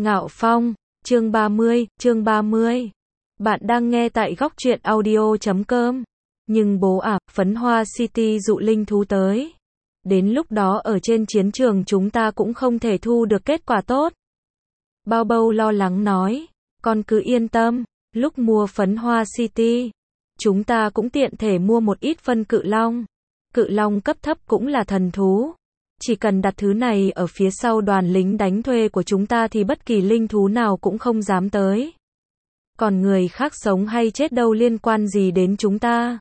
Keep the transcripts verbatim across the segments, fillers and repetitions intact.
Ngạo Phong, chương ba mươi, chương ba mươi. Bạn đang nghe tại góc truyện audio chấm com. Nhưng bố à, Phấn Hoa City dụ linh thú tới. Đến lúc đó ở trên chiến trường chúng ta cũng không thể thu được kết quả tốt. Bao Bâu lo lắng nói, con cứ yên tâm, lúc mua Phấn Hoa City, chúng ta cũng tiện thể mua một ít phân cự long. Cự long cấp thấp cũng là thần thú. Chỉ cần đặt thứ này ở phía sau đoàn lính đánh thuê của chúng ta thì bất kỳ linh thú nào cũng không dám tới. Còn người khác sống hay chết đâu liên quan gì đến chúng ta.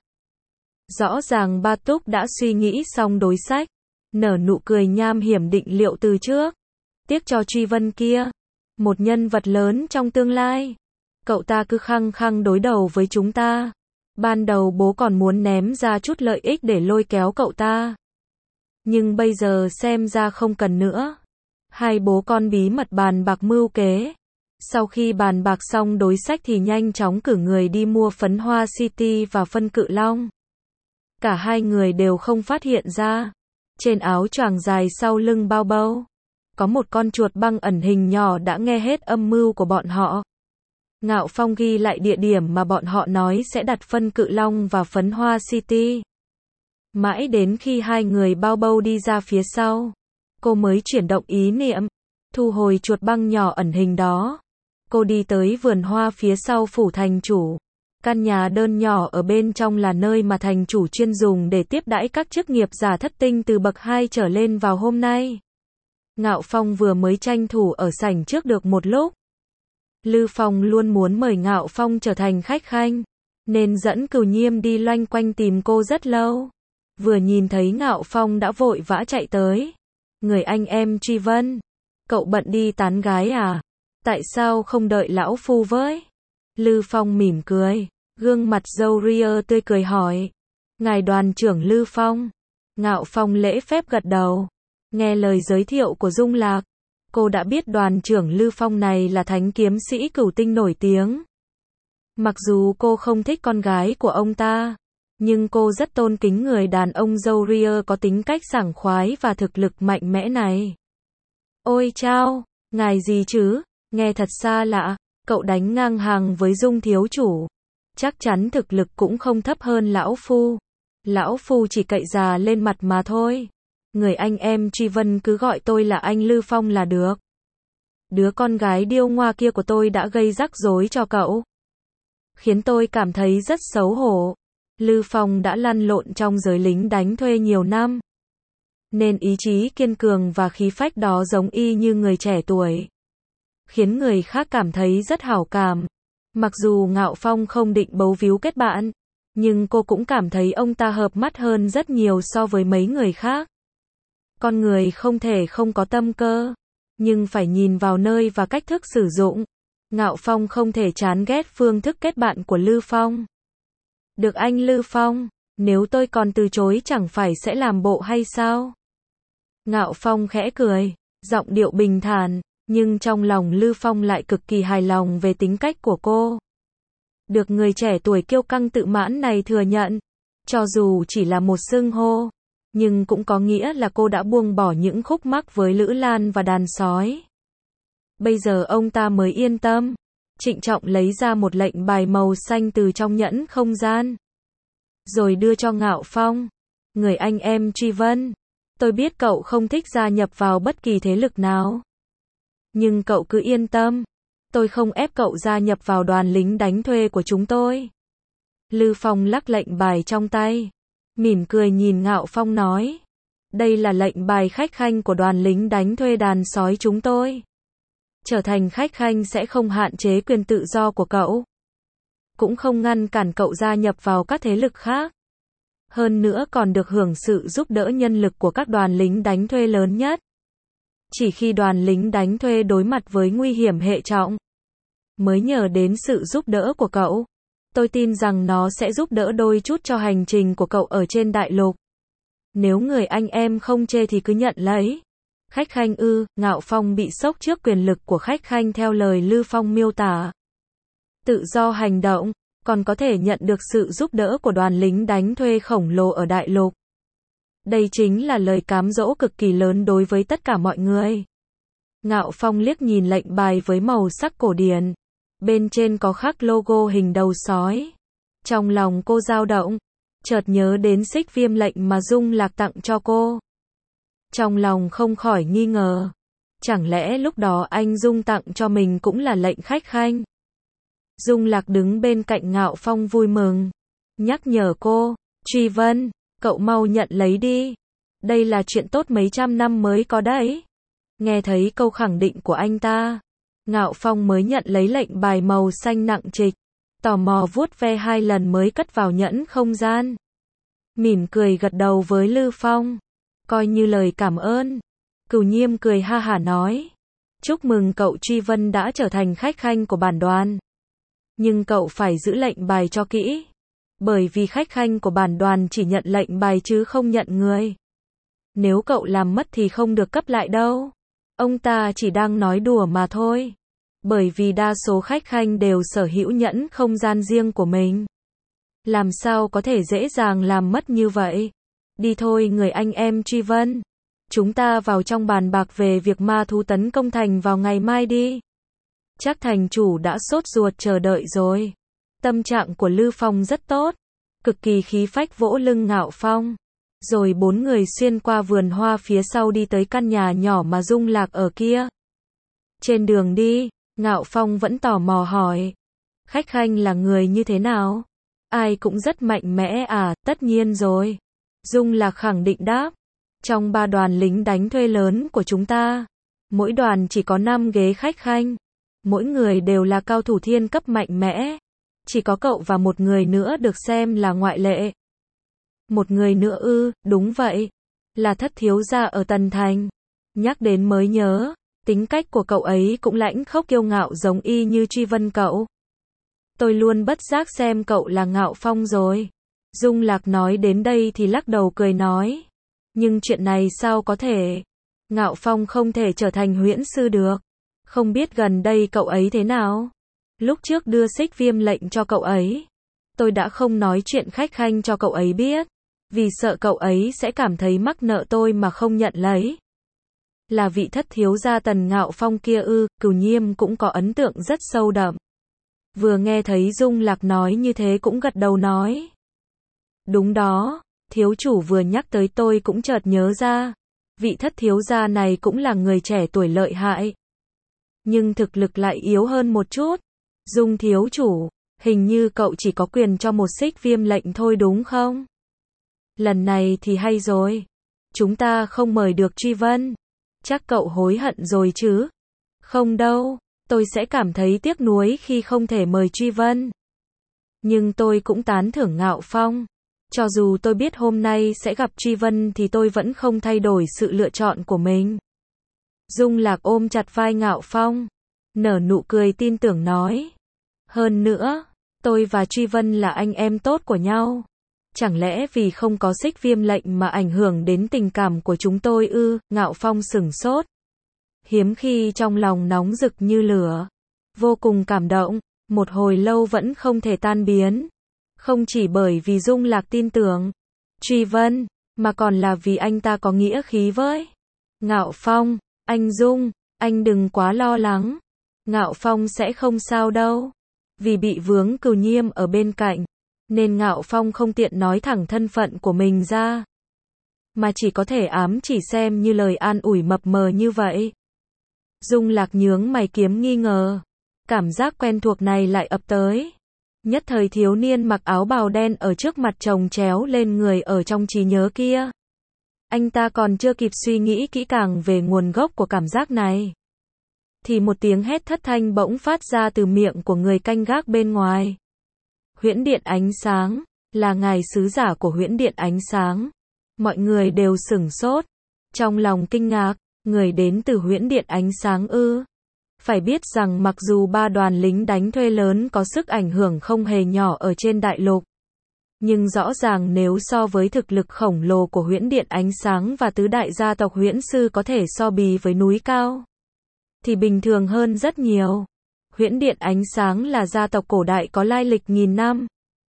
Rõ ràng Ba Túc đã suy nghĩ xong đối sách, nở nụ cười nham hiểm định liệu từ trước. Tiếc cho Truy Vân kia, một nhân vật lớn trong tương lai. Cậu ta cứ khăng khăng đối đầu với chúng ta. Ban đầu bố còn muốn ném ra chút lợi ích để lôi kéo cậu ta. Nhưng bây giờ xem ra không cần nữa. Hai bố con bí mật bàn bạc mưu kế. Sau khi bàn bạc xong đối sách thì nhanh chóng cử người đi mua Phấn Hoa City và phân cự long. Cả hai người đều không phát hiện ra. Trên áo choàng dài sau lưng Bao Bâu, có một con chuột băng ẩn hình nhỏ đã nghe hết âm mưu của bọn họ. Ngạo Phong ghi lại địa điểm mà bọn họ nói sẽ đặt phân cự long và Phấn Hoa City. Mãi đến khi hai người Bao Bâu đi ra phía sau, cô mới chuyển động ý niệm, thu hồi chuột băng nhỏ ẩn hình đó. Cô đi tới vườn hoa phía sau phủ thành chủ. Căn nhà đơn nhỏ ở bên trong là nơi mà thành chủ chuyên dùng để tiếp đãi các chức nghiệp giả thất tinh từ bậc hai trở lên vào hôm nay. Ngạo Phong vừa mới tranh thủ ở sảnh trước được một lúc. Lư Phong luôn muốn mời Ngạo Phong trở thành khách khanh, nên dẫn Cửu Nhiêm đi loanh quanh tìm cô rất lâu. Vừa nhìn thấy Ngạo Phong đã vội vã chạy tới. Người anh em Truy Vân, cậu bận đi tán gái à? Tại sao không đợi lão phu với? Lư Phong mỉm cười, gương mặt râu ria tươi cười hỏi. Ngài đoàn trưởng Lư Phong. Ngạo Phong lễ phép gật đầu. Nghe lời giới thiệu của Dung Lạc, cô đã biết đoàn trưởng Lư Phong này là thánh kiếm sĩ cửu tinh nổi tiếng. Mặc dù cô không thích con gái của ông ta, nhưng cô rất tôn kính người đàn ông râu ria có tính cách sảng khoái và thực lực mạnh mẽ này. Ôi chao, ngài gì chứ? Nghe thật xa lạ, cậu đánh ngang hàng với Dung thiếu chủ. Chắc chắn thực lực cũng không thấp hơn lão phu. Lão phu chỉ cậy già lên mặt mà thôi. Người anh em Truy Vân cứ gọi tôi là anh Lư Phong là được. Đứa con gái điêu ngoa kia của tôi đã gây rắc rối cho cậu, khiến tôi cảm thấy rất xấu hổ. Lư Phong đã lăn lộn trong giới lính đánh thuê nhiều năm, nên ý chí kiên cường và khí phách đó giống y như người trẻ tuổi, khiến người khác cảm thấy rất hảo cảm. Mặc dù Ngạo Phong không định bấu víu kết bạn, nhưng cô cũng cảm thấy ông ta hợp mắt hơn rất nhiều so với mấy người khác. Con người không thể không có tâm cơ, nhưng phải nhìn vào nơi và cách thức sử dụng. Ngạo Phong không thể chán ghét phương thức kết bạn của Lư Phong. Được anh Lư Phong, nếu tôi còn từ chối chẳng phải sẽ làm bộ hay sao? Ngạo Phong khẽ cười, giọng điệu bình thản, nhưng trong lòng Lư Phong lại cực kỳ hài lòng về tính cách của cô. Được người trẻ tuổi kiêu căng tự mãn này thừa nhận, cho dù chỉ là một xưng hô, nhưng cũng có nghĩa là cô đã buông bỏ những khúc mắc với Lữ Lan và đàn sói. Bây giờ ông ta mới yên tâm, trịnh trọng lấy ra một lệnh bài màu xanh từ trong nhẫn không gian, rồi đưa cho Ngạo Phong. Người anh em Truy Vân, tôi biết cậu không thích gia nhập vào bất kỳ thế lực nào, nhưng cậu cứ yên tâm, tôi không ép cậu gia nhập vào đoàn lính đánh thuê của chúng tôi. Lư Phong lắc lệnh bài trong tay, mỉm cười nhìn Ngạo Phong nói. Đây là lệnh bài khách khanh của đoàn lính đánh thuê đàn sói chúng tôi. Trở thành khách khanh sẽ không hạn chế quyền tự do của cậu, cũng không ngăn cản cậu gia nhập vào các thế lực khác. Hơn nữa còn được hưởng sự giúp đỡ nhân lực của các đoàn lính đánh thuê lớn nhất. Chỉ khi đoàn lính đánh thuê đối mặt với nguy hiểm hệ trọng, mới nhờ đến sự giúp đỡ của cậu. Tôi tin rằng nó sẽ giúp đỡ đôi chút cho hành trình của cậu ở trên đại lục. Nếu người anh em không chê thì cứ nhận lấy. Khách khanh ư? Ngạo Phong bị sốc trước quyền lực của khách khanh theo lời Lư Phong miêu tả. Tự do hành động, còn có thể nhận được sự giúp đỡ của đoàn lính đánh thuê khổng lồ ở đại lục. Đây chính là lời cám dỗ cực kỳ lớn đối với tất cả mọi người. Ngạo Phong liếc nhìn lệnh bài với màu sắc cổ điển. Bên trên có khắc logo hình đầu sói. Trong lòng cô dao động, chợt nhớ đến xích viêm lệnh mà Dung Lạc tặng cho cô. Trong lòng không khỏi nghi ngờ. Chẳng lẽ lúc đó anh Dung tặng cho mình cũng là lệnh khách khanh? Dung Lạc đứng bên cạnh Ngạo Phong vui mừng. Nhắc nhở cô, Truy Vân, cậu mau nhận lấy đi. Đây là chuyện tốt mấy trăm năm mới có đấy. Nghe thấy câu khẳng định của anh ta, Ngạo Phong mới nhận lấy lệnh bài màu xanh nặng trịch. Tò mò vuốt ve hai lần mới cất vào nhẫn không gian. Mỉm cười gật đầu với Lư Phong. Coi như lời cảm ơn. Cửu Nhiêm cười ha hả nói. Chúc mừng cậu Truy Vân đã trở thành khách khanh của bản đoàn. Nhưng cậu phải giữ lệnh bài cho kỹ. Bởi vì khách khanh của bản đoàn chỉ nhận lệnh bài chứ không nhận người. Nếu cậu làm mất thì không được cấp lại đâu. Ông ta chỉ đang nói đùa mà thôi. Bởi vì đa số khách khanh đều sở hữu nhẫn không gian riêng của mình. Làm sao có thể dễ dàng làm mất như vậy? Đi thôi người anh em Truy Vân. Chúng ta vào trong bàn bạc về việc ma thú tấn công thành vào ngày mai đi. Chắc thành chủ đã sốt ruột chờ đợi rồi. Tâm trạng của Lư Phong rất tốt. Cực kỳ khí phách vỗ lưng Ngạo Phong. Rồi bốn người xuyên qua vườn hoa phía sau đi tới căn nhà nhỏ mà Dung Lạc ở kia. Trên đường đi, Ngạo Phong vẫn tò mò hỏi. Khách khanh là người như thế nào? Ai cũng rất mạnh mẽ à, tất nhiên rồi. Dung Lạc khẳng định đáp. Trong ba đoàn lính đánh thuê lớn của chúng ta, mỗi đoàn chỉ có năm ghế khách khanh. Mỗi người đều là cao thủ thiên cấp mạnh mẽ. Chỉ có cậu và một người nữa được xem là ngoại lệ. Một người nữa ư, đúng vậy. Là thất thiếu gia ở Tần Thành. Nhắc đến mới nhớ, tính cách của cậu ấy cũng lãnh khốc kiêu ngạo giống y như Truy Vân cậu. Tôi luôn bất giác xem cậu là Ngạo Phong rồi. Dung Lạc nói đến đây thì lắc đầu cười nói. Nhưng chuyện này sao có thể? Ngạo Phong không thể trở thành huyễn sư được. Không biết gần đây cậu ấy thế nào? Lúc trước đưa xích viêm lệnh cho cậu ấy, tôi đã không nói chuyện khách khanh cho cậu ấy biết. Vì sợ cậu ấy sẽ cảm thấy mắc nợ tôi mà không nhận lấy. Là vị thất thiếu gia Tần Ngạo Phong kia ư? Cửu Nhiêm cũng có ấn tượng rất sâu đậm. Vừa nghe thấy Dung Lạc nói như thế cũng gật đầu nói. Đúng đó, thiếu chủ vừa nhắc tới tôi cũng chợt nhớ ra. Vị thất thiếu gia này cũng là người trẻ tuổi lợi hại. Nhưng thực lực lại yếu hơn một chút. Dung thiếu chủ, hình như cậu chỉ có quyền cho một xích viêm lệnh thôi đúng không? Lần này thì hay rồi. Chúng ta không mời được Truy Vân. Chắc cậu hối hận rồi chứ? Không đâu, tôi sẽ cảm thấy tiếc nuối khi không thể mời Truy Vân. Nhưng tôi cũng tán thưởng Ngạo Phong. Cho dù tôi biết hôm nay sẽ gặp Truy Vân thì tôi vẫn không thay đổi sự lựa chọn của mình. Dung Lạc ôm chặt vai Ngạo Phong, nở nụ cười tin tưởng nói. Hơn nữa, tôi và Truy Vân là anh em tốt của nhau. Chẳng lẽ vì không có xích viêm lệnh mà ảnh hưởng đến tình cảm của chúng tôi ư? Ngạo Phong sửng sốt. Hiếm khi trong lòng nóng rực như lửa. Vô cùng cảm động, một hồi lâu vẫn không thể tan biến. Không chỉ bởi vì Dung Lạc tin tưởng Truy Vân, mà còn là vì anh ta có nghĩa khí với Ngạo Phong. Anh Dung, anh đừng quá lo lắng. Ngạo Phong sẽ không sao đâu. Vì bị vướng Cửu Nhiêm ở bên cạnh, nên Ngạo Phong không tiện nói thẳng thân phận của mình ra. Mà chỉ có thể ám chỉ xem như lời an ủi mập mờ như vậy. Dung Lạc nhướng mày kiếm nghi ngờ. Cảm giác quen thuộc này lại ập tới. Nhất thời thiếu niên mặc áo bào đen ở trước mặt chồng chéo lên người ở trong trí nhớ kia. Anh ta còn chưa kịp suy nghĩ kỹ càng về nguồn gốc của cảm giác này. Thì một tiếng hét thất thanh bỗng phát ra từ miệng của người canh gác bên ngoài. Huyễn điện ánh sáng, là ngài sứ giả của huyễn điện ánh sáng. Mọi người đều sửng sốt. Trong lòng kinh ngạc, người đến từ huyễn điện ánh sáng ư. Phải biết rằng mặc dù ba đoàn lính đánh thuê lớn có sức ảnh hưởng không hề nhỏ ở trên đại lục. Nhưng rõ ràng nếu so với thực lực khổng lồ của huyễn điện ánh sáng và tứ đại gia tộc huyễn sư có thể so bì với núi cao, thì bình thường hơn rất nhiều. Huyễn điện ánh sáng là gia tộc cổ đại có lai lịch nghìn năm.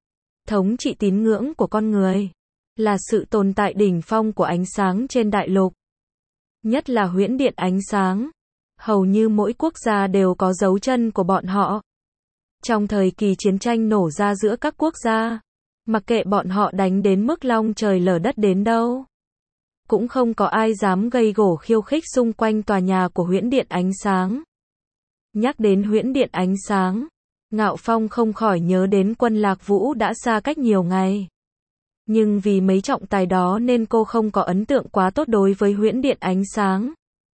Thống trị tín ngưỡng của con người. Là sự tồn tại đỉnh phong của ánh sáng trên đại lục. Nhất là huyễn điện ánh sáng. Hầu như mỗi quốc gia đều có dấu chân của bọn họ. Trong thời kỳ chiến tranh nổ ra giữa các quốc gia, mặc kệ bọn họ đánh đến mức long trời lở đất đến đâu, cũng không có ai dám gây gổ khiêu khích xung quanh tòa nhà của Huyễn Điện Ánh Sáng. Nhắc đến Huyễn Điện Ánh Sáng, Ngạo Phong không khỏi nhớ đến Quân Lạc Vũ đã xa cách nhiều ngày. Nhưng vì mấy trọng tài đó nên cô không có ấn tượng quá tốt đối với Huyễn Điện Ánh Sáng.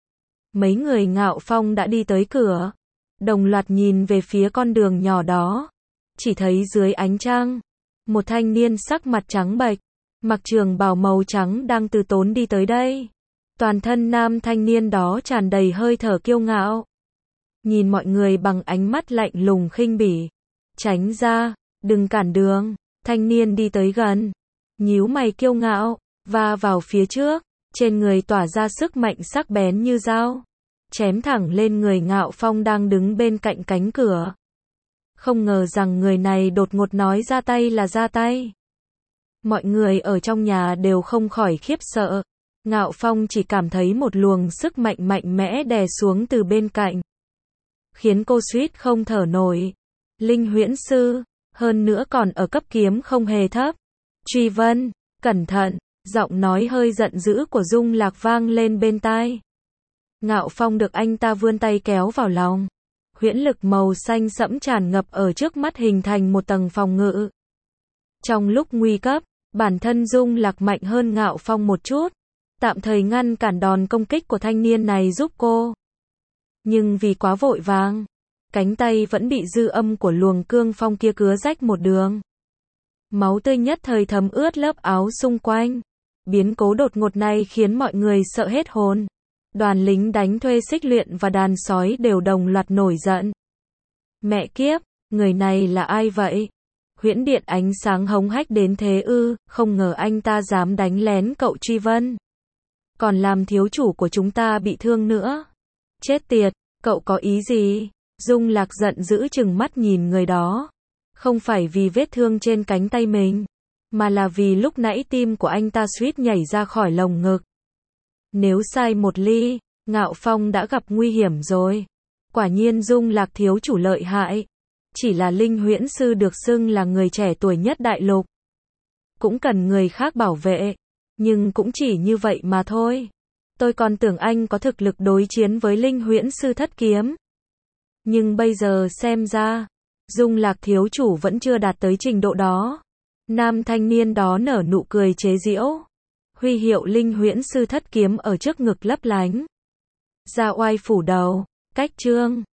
Mấy người Ngạo Phong đã đi tới cửa, đồng loạt nhìn về phía con đường nhỏ đó. Chỉ thấy dưới ánh trăng, một thanh niên sắc mặt trắng bệch, mặc trường bào màu trắng đang từ tốn đi tới đây. Toàn thân nam thanh niên đó tràn đầy hơi thở kiêu ngạo. Nhìn mọi người bằng ánh mắt lạnh lùng khinh bỉ. Tránh ra, đừng cản đường. Thanh niên đi tới gần, nhíu mày kiêu ngạo, va vào phía trước, trên người tỏa ra sức mạnh sắc bén như dao, chém thẳng lên người Ngạo Phong đang đứng bên cạnh cánh cửa. Không ngờ rằng người này đột ngột nói ra tay là ra tay. Mọi người ở trong nhà đều không khỏi khiếp sợ. Ngạo Phong chỉ cảm thấy một luồng sức mạnh mạnh mẽ đè xuống từ bên cạnh, khiến cô suýt không thở nổi. Linh Huyễn Sư, hơn nữa còn ở cấp kiếm không hề thấp. Truy Vân, cẩn thận, giọng nói hơi giận dữ của Dung Lạc vang lên bên tai. Ngạo Phong được anh ta vươn tay kéo vào lòng. Huyễn lực màu xanh sẫm tràn ngập ở trước mắt hình thành một tầng phòng ngự. Trong lúc nguy cấp, bản thân Dung Lạc mạnh hơn Ngạo Phong một chút, tạm thời ngăn cản đòn công kích của thanh niên này giúp cô. Nhưng vì quá vội vàng, cánh tay vẫn bị dư âm của luồng cương phong kia cứa rách một đường. Máu tươi nhất thời thấm ướt lớp áo xung quanh. Biến cố đột ngột này khiến mọi người sợ hết hồn. Đoàn lính đánh thuê xích luyện và đàn sói đều đồng loạt nổi giận. Mẹ kiếp, người này là ai vậy? Huyễn Điện Ánh Sáng hống hách đến thế ư, không ngờ anh ta dám đánh lén cậu Truy Vân. Còn làm thiếu chủ của chúng ta bị thương nữa. Chết tiệt, cậu có ý gì? Dung Lạc giận dữ trừng mắt nhìn người đó. Không phải vì vết thương trên cánh tay mình, mà là vì lúc nãy tim của anh ta suýt nhảy ra khỏi lồng ngực. Nếu sai một ly, Ngạo Phong đã gặp nguy hiểm rồi. Quả nhiên Dung Lạc thiếu chủ lợi hại. Chỉ là Linh Huyễn Sư được xưng là người trẻ tuổi nhất đại lục, cũng cần người khác bảo vệ. Nhưng cũng chỉ như vậy mà thôi. Tôi còn tưởng anh có thực lực đối chiến với Linh Huyễn Sư thất kiếm. Nhưng bây giờ xem ra, Dung Lạc thiếu chủ vẫn chưa đạt tới trình độ đó. Nam thanh niên đó nở nụ cười chế giễu. Huy hiệu Linh Huyễn Sư thất kiếm ở trước ngực lấp lánh. Ra oai phủ đầu, cách chương.